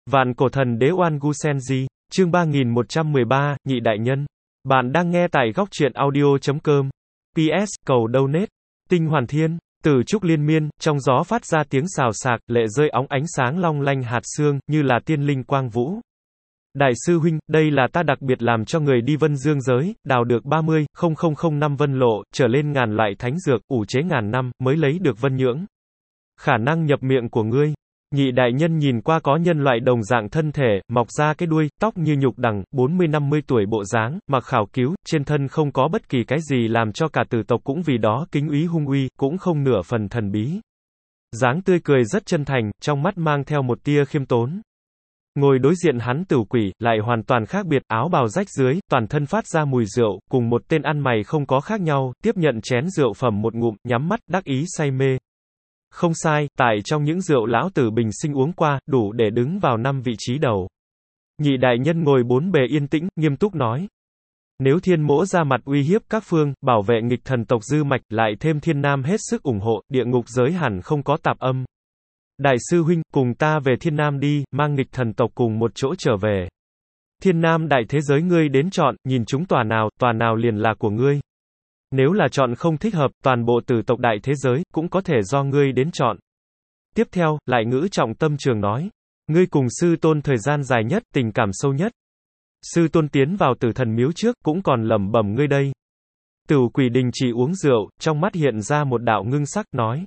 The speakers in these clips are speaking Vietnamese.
Vạn cổ thần đế Oan Gu Senji, chương 3113, Nhị đại nhân. Bạn đang nghe tại góc truyện audio.com. PS, cầu donate. Tinh Hoàn Thiên, từ trúc liên miên, trong gió phát ra tiếng xào xạc, lệ rơi óng ánh sáng long lanh hạt sương, như là tiên linh quang vũ. Đại sư huynh, đây là ta đặc biệt làm cho người đi vân dương giới, đào được 30,000 năm vân lộ, trở lên ngàn loại thánh dược, ủ chế ngàn năm, mới lấy được vân nhưỡng. Khả năng nhập miệng của ngươi. Nhị đại nhân nhìn qua có nhân loại đồng dạng thân thể, mọc ra cái đuôi, tóc như nhục đằng, 40-50 tuổi bộ dáng, mặc khảo cứu, trên thân không có bất kỳ cái gì làm cho cả tử tộc cũng vì đó kính úy hung uy, cũng không nửa phần thần bí. Dáng tươi cười rất chân thành, trong mắt mang theo một tia khiêm tốn. Ngồi đối diện hắn Tửu Quỷ, lại hoàn toàn khác biệt, áo bào rách dưới, toàn thân phát ra mùi rượu, cùng một tên ăn mày không có khác nhau, tiếp nhận chén rượu phẩm một ngụm, nhắm mắt, đắc ý say mê. Không sai, tại trong những rượu lão tử bình sinh uống qua, đủ để đứng vào 5 vị trí đầu. Nhị đại nhân ngồi bốn bề yên tĩnh, nghiêm túc nói. Nếu thiên mỗ ra mặt uy hiếp các phương, bảo vệ nghịch thần tộc dư mạch, lại thêm thiên nam hết sức ủng hộ, địa ngục giới hẳn không có tạp âm. Đại sư huynh, cùng ta về thiên nam đi, mang nghịch thần tộc cùng một chỗ trở về. Thiên nam đại thế giới ngươi đến chọn, nhìn chúng tòa nào liền là của ngươi. Nếu là chọn không thích hợp, toàn bộ tử tộc đại thế giới, cũng có thể do ngươi đến chọn. Tiếp theo, lại ngữ trọng tâm trường nói. Ngươi cùng sư tôn thời gian dài nhất, tình cảm sâu nhất. Sư tôn tiến vào tử thần miếu trước, cũng còn lẩm bẩm ngươi đây. Tửu Quỷ đình chỉ uống rượu, trong mắt hiện ra một đạo ngưng sắc, nói.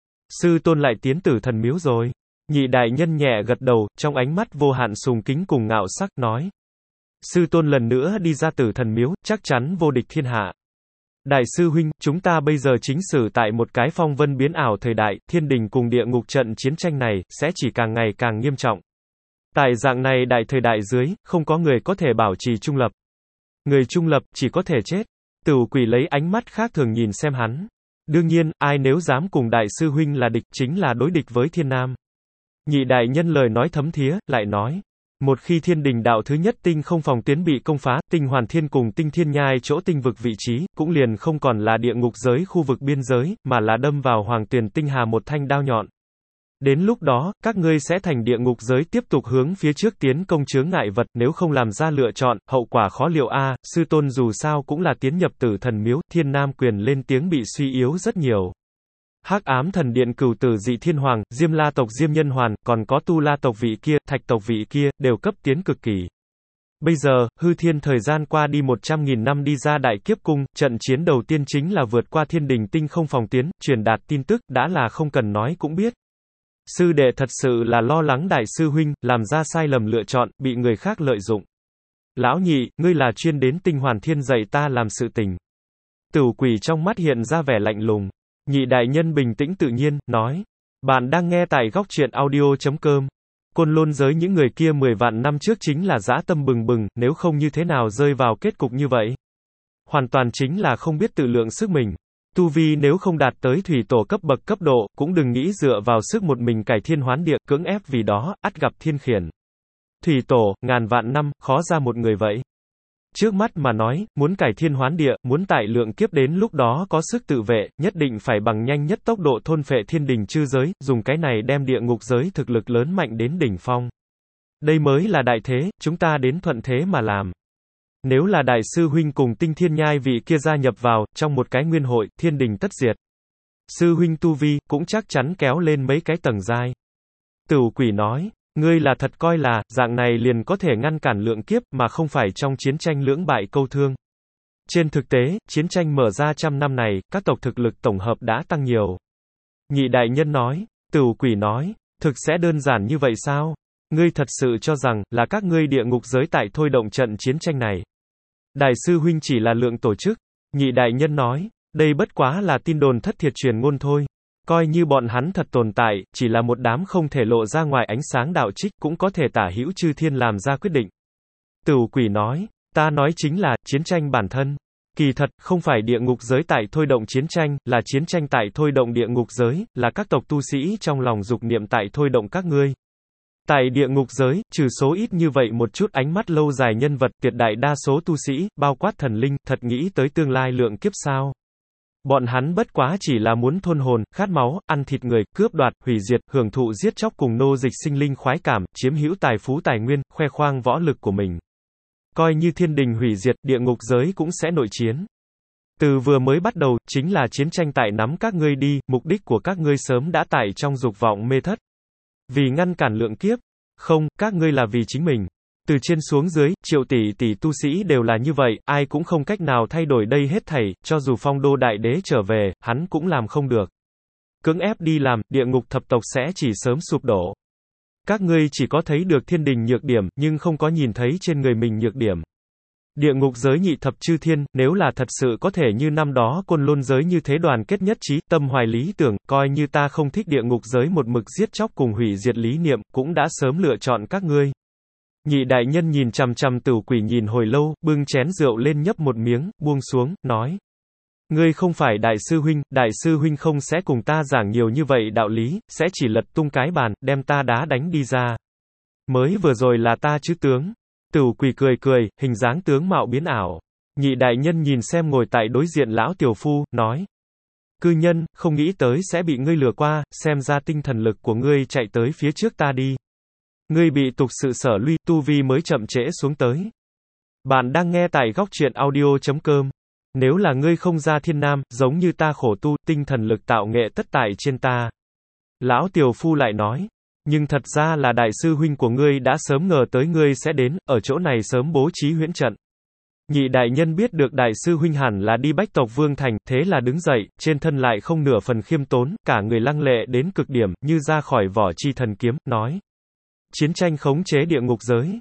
Sư tôn lại tiến tử thần miếu rồi. Nhị đại nhân nhẹ gật đầu, trong ánh mắt vô hạn sùng kính cùng ngạo sắc, nói. Sư tôn lần nữa đi ra tử thần miếu, chắc chắn vô địch thiên hạ. Đại sư huynh, chúng ta bây giờ chính xử tại một cái phong vân biến ảo thời đại, thiên đình cùng địa ngục trận chiến tranh này, sẽ chỉ càng ngày càng nghiêm trọng. Tại dạng này đại thời đại dưới, không có người có thể bảo trì trung lập. Người trung lập, chỉ có thể chết. Tửu Quỷ lấy ánh mắt khác thường nhìn xem hắn. Đương nhiên, ai nếu dám cùng đại sư huynh là địch, chính là đối địch với thiên nam. Nhị đại nhân lời nói thấm thía, lại nói. Một khi thiên đình đạo thứ nhất tinh không phòng tuyến bị công phá, Tinh Hoàn Thiên cùng Tinh Thiên Nhai chỗ tinh vực vị trí, cũng liền không còn là địa ngục giới khu vực biên giới, mà là đâm vào Hoàng Tuyền Tinh Hà một thanh đao nhọn. Đến lúc đó, các ngươi sẽ thành địa ngục giới tiếp tục hướng phía trước tiến công chướng ngại vật, nếu không làm ra lựa chọn, hậu quả khó liệu a. Sư tôn dù sao cũng là tiến nhập tử thần miếu, thiên nam quyền lên tiếng bị suy yếu rất nhiều. Hắc ám thần điện cửu tử dị thiên hoàng, Diêm La tộc Diêm Nhân Hoàn, còn có Tu La tộc vị kia, Thạch tộc vị kia, đều cấp tiến cực kỳ. Bây giờ, hư thiên thời gian qua đi 100.000 năm đi ra đại kiếp cung, trận chiến đầu tiên chính là vượt qua thiên đình tinh không phòng tuyến, truyền đạt tin tức, đã là không cần nói cũng biết. Sư đệ thật sự là lo lắng đại sư huynh, làm ra sai lầm lựa chọn, bị người khác lợi dụng. Lão nhị, ngươi là chuyên đến Tinh Hoàn Thiên dạy ta làm sự tình. Tửu Quỷ trong mắt hiện ra vẻ lạnh lùng. Nhị đại nhân bình tĩnh tự nhiên, nói. Bạn đang nghe tại góc truyện audio.com. Côn Lôn giới những người kia 10 vạn năm trước chính là dã tâm bừng bừng, nếu không như thế nào rơi vào kết cục như vậy. Hoàn toàn chính là không biết tự lượng sức mình. Tu vi nếu không đạt tới thủy tổ cấp bậc cấp độ, cũng đừng nghĩ dựa vào sức một mình cải thiên hoán địa, cưỡng ép vì đó, ắt gặp thiên khiển. Thủy tổ, ngàn vạn năm, khó ra một người vậy. Trước mắt mà nói, muốn cải thiên hoán địa, muốn tại lượng kiếp đến lúc đó có sức tự vệ, nhất định phải bằng nhanh nhất tốc độ thôn phệ thiên đình chư giới, dùng cái này đem địa ngục giới thực lực lớn mạnh đến đỉnh phong. Đây mới là đại thế, chúng ta đến thuận thế mà làm. Nếu là đại sư huynh cùng Tinh Thiên Nhai vị kia gia nhập vào, trong một cái nguyên hội, thiên đình tất diệt. Sư huynh tu vi, cũng chắc chắn kéo lên mấy cái tầng giai. Tửu Quỷ nói. Ngươi là thật coi là, dạng này liền có thể ngăn cản lượng kiếp, mà không phải trong chiến tranh lưỡng bại câu thương. Trên thực tế, chiến tranh mở ra 100 năm này, các tộc thực lực tổng hợp đã tăng nhiều. Nhị đại nhân nói, Tửu Quỷ nói, thực sẽ đơn giản như vậy sao? Ngươi thật sự cho rằng, là các ngươi địa ngục giới tại thôi động trận chiến tranh này. Đại sư huynh chỉ là lượng tổ chức. Nhị đại nhân nói, đây bất quá là tin đồn thất thiệt truyền ngôn thôi. Coi như bọn hắn thật tồn tại, chỉ là một đám không thể lộ ra ngoài ánh sáng đạo trích, cũng có thể tả hữu chư thiên làm ra quyết định. Tửu Quỷ nói, ta nói chính là, chiến tranh bản thân. Kỳ thật, không phải địa ngục giới tại thôi động chiến tranh, là chiến tranh tại thôi động địa ngục giới, là các tộc tu sĩ trong lòng dục niệm tại thôi động các ngươi. Tại địa ngục giới, trừ số ít như vậy một chút ánh mắt lâu dài nhân vật, tuyệt đại đa số tu sĩ, bao quát thần linh, thật nghĩ tới tương lai lượng kiếp sao? Bọn hắn bất quá chỉ là muốn thôn hồn, khát máu, ăn thịt người, cướp đoạt, hủy diệt, hưởng thụ giết chóc cùng nô dịch sinh linh khoái cảm, chiếm hữu tài phú tài nguyên, khoe khoang võ lực của mình. Coi như thiên đình hủy diệt, địa ngục giới cũng sẽ nội chiến. Từ vừa mới bắt đầu, chính là chiến tranh tại nắm các ngươi đi, mục đích của các ngươi sớm đã tại trong dục vọng mê thất. Vì ngăn cản lượng kiếp. Không, các ngươi là vì chính mình. Từ trên xuống dưới, triệu tỷ tỷ tu sĩ đều là như vậy, ai cũng không cách nào thay đổi đây hết thảy, cho dù phong đô đại đế trở về, hắn cũng làm không được. Cưỡng ép đi làm, địa ngục thập tộc sẽ chỉ sớm sụp đổ. Các ngươi chỉ có thấy được thiên đình nhược điểm, nhưng không có nhìn thấy trên người mình nhược điểm. Địa ngục giới nhị thập chư thiên, nếu là thật sự có thể như năm đó Côn Lôn giới như thế đoàn kết nhất trí, tâm hoài lý tưởng, coi như ta không thích địa ngục giới một mực giết chóc cùng hủy diệt lý niệm, cũng đã sớm lựa chọn các ngươi. Nhị đại nhân nhìn chằm chằm Tửu Quỷ nhìn hồi lâu, bưng chén rượu lên nhấp một miếng, buông xuống, nói. Ngươi không phải đại sư huynh không sẽ cùng ta giảng nhiều như vậy đạo lý, sẽ chỉ lật tung cái bàn, đem ta đá đánh đi ra. Mới vừa rồi là ta chứ tướng. Tửu Quỷ cười cười, hình dáng tướng mạo biến ảo. Nhị đại nhân nhìn xem ngồi tại đối diện lão tiểu phu, nói. Cư nhân, không nghĩ tới sẽ bị ngươi lừa qua, xem ra tinh thần lực của ngươi chạy tới phía trước ta đi. Ngươi bị tục sự sở lui, tu vi mới chậm trễ xuống tới. Bạn đang nghe tại góc truyện audio.com. Nếu là ngươi không ra thiên nam, giống như ta khổ tu, tinh thần lực tạo nghệ tất tại trên ta. Lão tiểu phu lại nói. Nhưng thật ra là đại sư huynh của ngươi đã sớm ngờ tới ngươi sẽ đến, ở chỗ này sớm bố trí huyễn trận. Nhị đại nhân biết được đại sư huynh hẳn là đi Bách tộc Vương Thành, thế là đứng dậy, trên thân lại không nửa phần khiêm tốn, cả người lăng lệ đến cực điểm, như ra khỏi vỏ chi thần kiếm, nói. Chiến tranh khống chế địa ngục giới.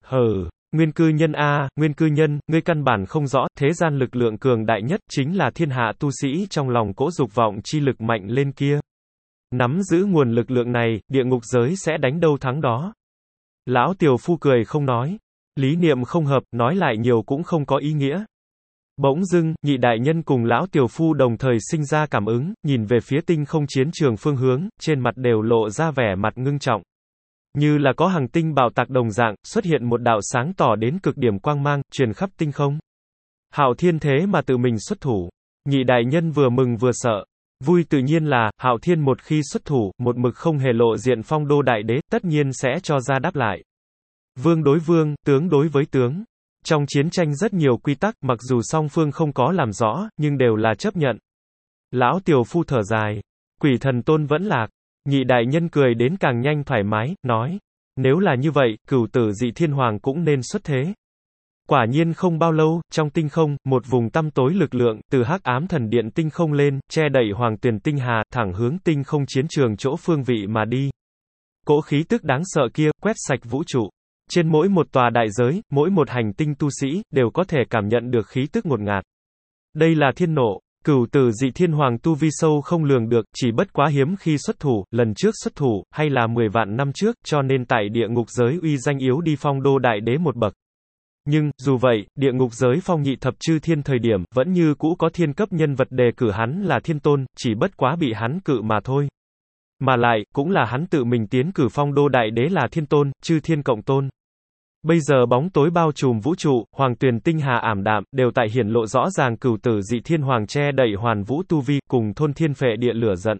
Nguyên cư nhân a, nguyên cư nhân, ngươi căn bản không rõ, thế gian lực lượng cường đại nhất, chính là thiên hạ tu sĩ trong lòng cỗ dục vọng chi lực mạnh lên kia. Nắm giữ nguồn lực lượng này, địa ngục giới sẽ đánh đâu thắng đó. Lão tiểu phu cười không nói. Lý niệm không hợp, nói lại nhiều cũng không có ý nghĩa. Bỗng dưng, nhị đại nhân cùng lão tiểu phu đồng thời sinh ra cảm ứng, nhìn về phía tinh không chiến trường phương hướng, trên mặt đều lộ ra vẻ mặt ngưng trọng. Như là có hàng tinh bạo tạc đồng dạng, xuất hiện một đạo sáng tỏ đến cực điểm quang mang, truyền khắp tinh không. Hạo Thiên thế mà tự mình xuất thủ. Nhị đại nhân vừa mừng vừa sợ. Vui tự nhiên là, Hạo Thiên một khi xuất thủ, một mực không hề lộ diện phong đô đại đế, tất nhiên sẽ cho ra đáp lại. Vương đối vương, tướng đối với tướng. Trong chiến tranh rất nhiều quy tắc, mặc dù song phương không có làm rõ, nhưng đều là chấp nhận. Lão tiểu phu thở dài. Quỷ thần tôn vẫn lạc. Nhị đại nhân cười đến càng nhanh thoải mái, nói. Nếu là như vậy, Cửu Tử Dị Thiên Hoàng cũng nên xuất thế. Quả nhiên không bao lâu, trong tinh không, một vùng tăm tối lực lượng, từ hắc ám thần điện tinh không lên, che đậy Hoàng Tuyền Tinh Hà, thẳng hướng tinh không chiến trường chỗ phương vị mà đi. Cỗ khí tức đáng sợ kia, quét sạch vũ trụ. Trên mỗi một tòa đại giới, mỗi một hành tinh tu sĩ, đều có thể cảm nhận được khí tức ngột ngạt. Đây là thiên nộ. Cửu Tử Dị Thiên Hoàng tu vi sâu không lường được, chỉ bất quá hiếm khi xuất thủ, lần trước xuất thủ, hay là 10 vạn năm trước, cho nên tại địa ngục giới uy danh yếu đi phong đô đại đế một bậc. Nhưng, dù vậy, địa ngục giới phong nhị thập chư thiên thời điểm, vẫn như cũ có thiên cấp nhân vật đề cử hắn là thiên tôn, chỉ bất quá bị hắn cự mà thôi. Mà lại, cũng là hắn tự mình tiến cử phong đô đại đế là thiên tôn, chư thiên cộng tôn. Bây giờ bóng tối bao trùm vũ trụ, Hoàng Tuyền Tinh Hà ảm đạm, đều tại hiển lộ rõ ràng Cửu Tử Dị Thiên Hoàng che đậy hoàn vũ tu vi, cùng thôn thiên phệ địa lửa giận.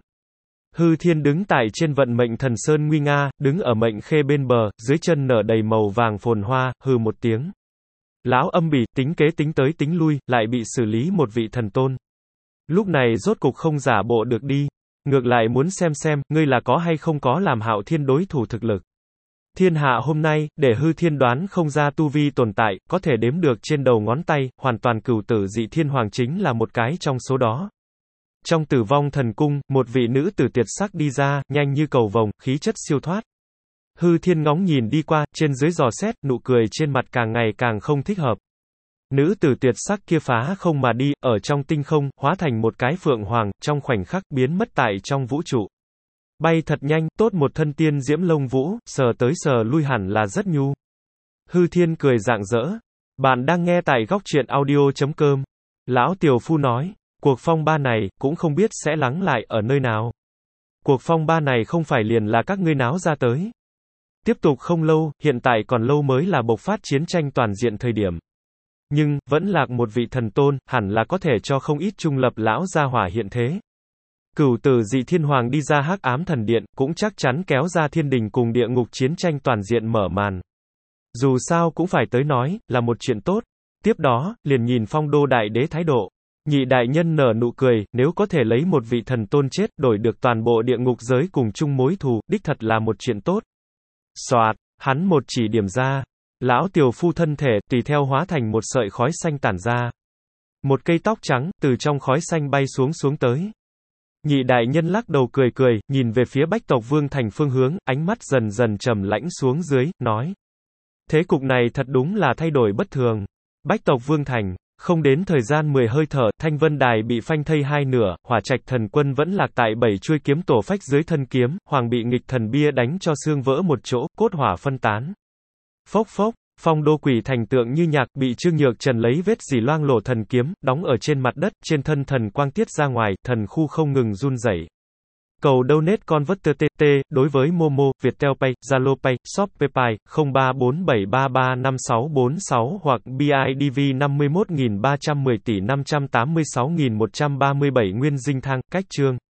Hư Thiên đứng tại trên vận mệnh thần sơn nguy nga, đứng ở mệnh khê bên bờ, dưới chân nở đầy màu vàng phồn hoa, hừ một tiếng. Lão âm bỉ, tính kế tính tới tính lui, lại bị xử lý một vị thần tôn. Lúc này rốt cục không giả bộ được đi. Ngược lại muốn xem, ngươi là có hay không có làm Hạo Thiên đối thủ thực lực. Thiên hạ hôm nay, để Hư Thiên đoán không ra tu vi tồn tại, có thể đếm được trên đầu ngón tay, hoàn toàn Cửu Tử Dị Thiên Hoàng chính là một cái trong số đó. Trong Tử Vong Thần Cung, một vị nữ tử tuyệt sắc đi ra, nhanh như cầu vồng, khí chất siêu thoát. Hư Thiên ngóng nhìn đi qua, trên dưới dò xét, nụ cười trên mặt càng ngày càng không thích hợp. Nữ tử tuyệt sắc kia phá không mà đi, ở trong tinh không, hóa thành một cái phượng hoàng, trong khoảnh khắc biến mất tại trong vũ trụ. Bay thật nhanh, tốt một thân tiên diễm lông vũ, sờ tới sờ lui hẳn là rất nhu. Hư Thiên cười rạng rỡ. Bạn đang nghe tại góc truyện audio.com. Lão tiểu phu nói, cuộc phong ba này, cũng không biết sẽ lắng lại ở nơi nào. Cuộc phong ba này không phải liền là các ngươi náo ra tới. Tiếp tục không lâu, hiện tại còn lâu mới là bộc phát chiến tranh toàn diện thời điểm. Nhưng, vẫn lạc một vị thần tôn, hẳn là có thể cho không ít trung lập lão gia hỏa hiện thế. Cửu tử dị thiên hoàng đi ra hắc ám thần điện, cũng chắc chắn kéo ra thiên đình cùng địa ngục chiến tranh toàn diện mở màn. Dù sao cũng phải tới nói, là một chuyện tốt. Tiếp đó, liền nhìn Phong Đô Đại Đế thái độ. Nhị đại nhân nở nụ cười, nếu có thể lấy một vị thần tôn chết, đổi được toàn bộ địa ngục giới cùng chung mối thù, đích thật là một chuyện tốt. Soạt, hắn một chỉ điểm ra. Lão tiểu phu thân thể, tùy theo hóa thành một sợi khói xanh tản ra. Một cây tóc trắng, từ trong khói xanh bay xuống tới. Nhị đại nhân lắc đầu cười cười, nhìn về phía Bách tộc Vương Thành phương hướng, ánh mắt dần dần trầm lãnh xuống dưới, nói. Thế cục này thật đúng là thay đổi bất thường. Bách tộc Vương Thành, không đến thời gian 10 hơi thở, Thanh Vân Đài bị phanh thây hai nửa, Hỏa Trạch thần quân vẫn lạc tại 7 chuôi kiếm tổ phách dưới thân kiếm, Hoàng bị nghịch thần bia đánh cho xương vỡ một chỗ, cốt hỏa phân tán. Phốc phốc, Phong Đô Quỷ Thành tượng như nhạc, bị Trương Nhược Trần lấy vết dỉ loang lổ thần kiếm, đóng ở trên mặt đất, trên thân thần quang tiết ra ngoài, thần khu không ngừng run rẩy. Cầu donate converter TT, đối với Momo, Viettel Pay, Zalo Pay, Shopee Pay, 0347335646 hoặc BIDV 51.310 tỷ 586.137 Nguyên Dinh Thang, cách chương.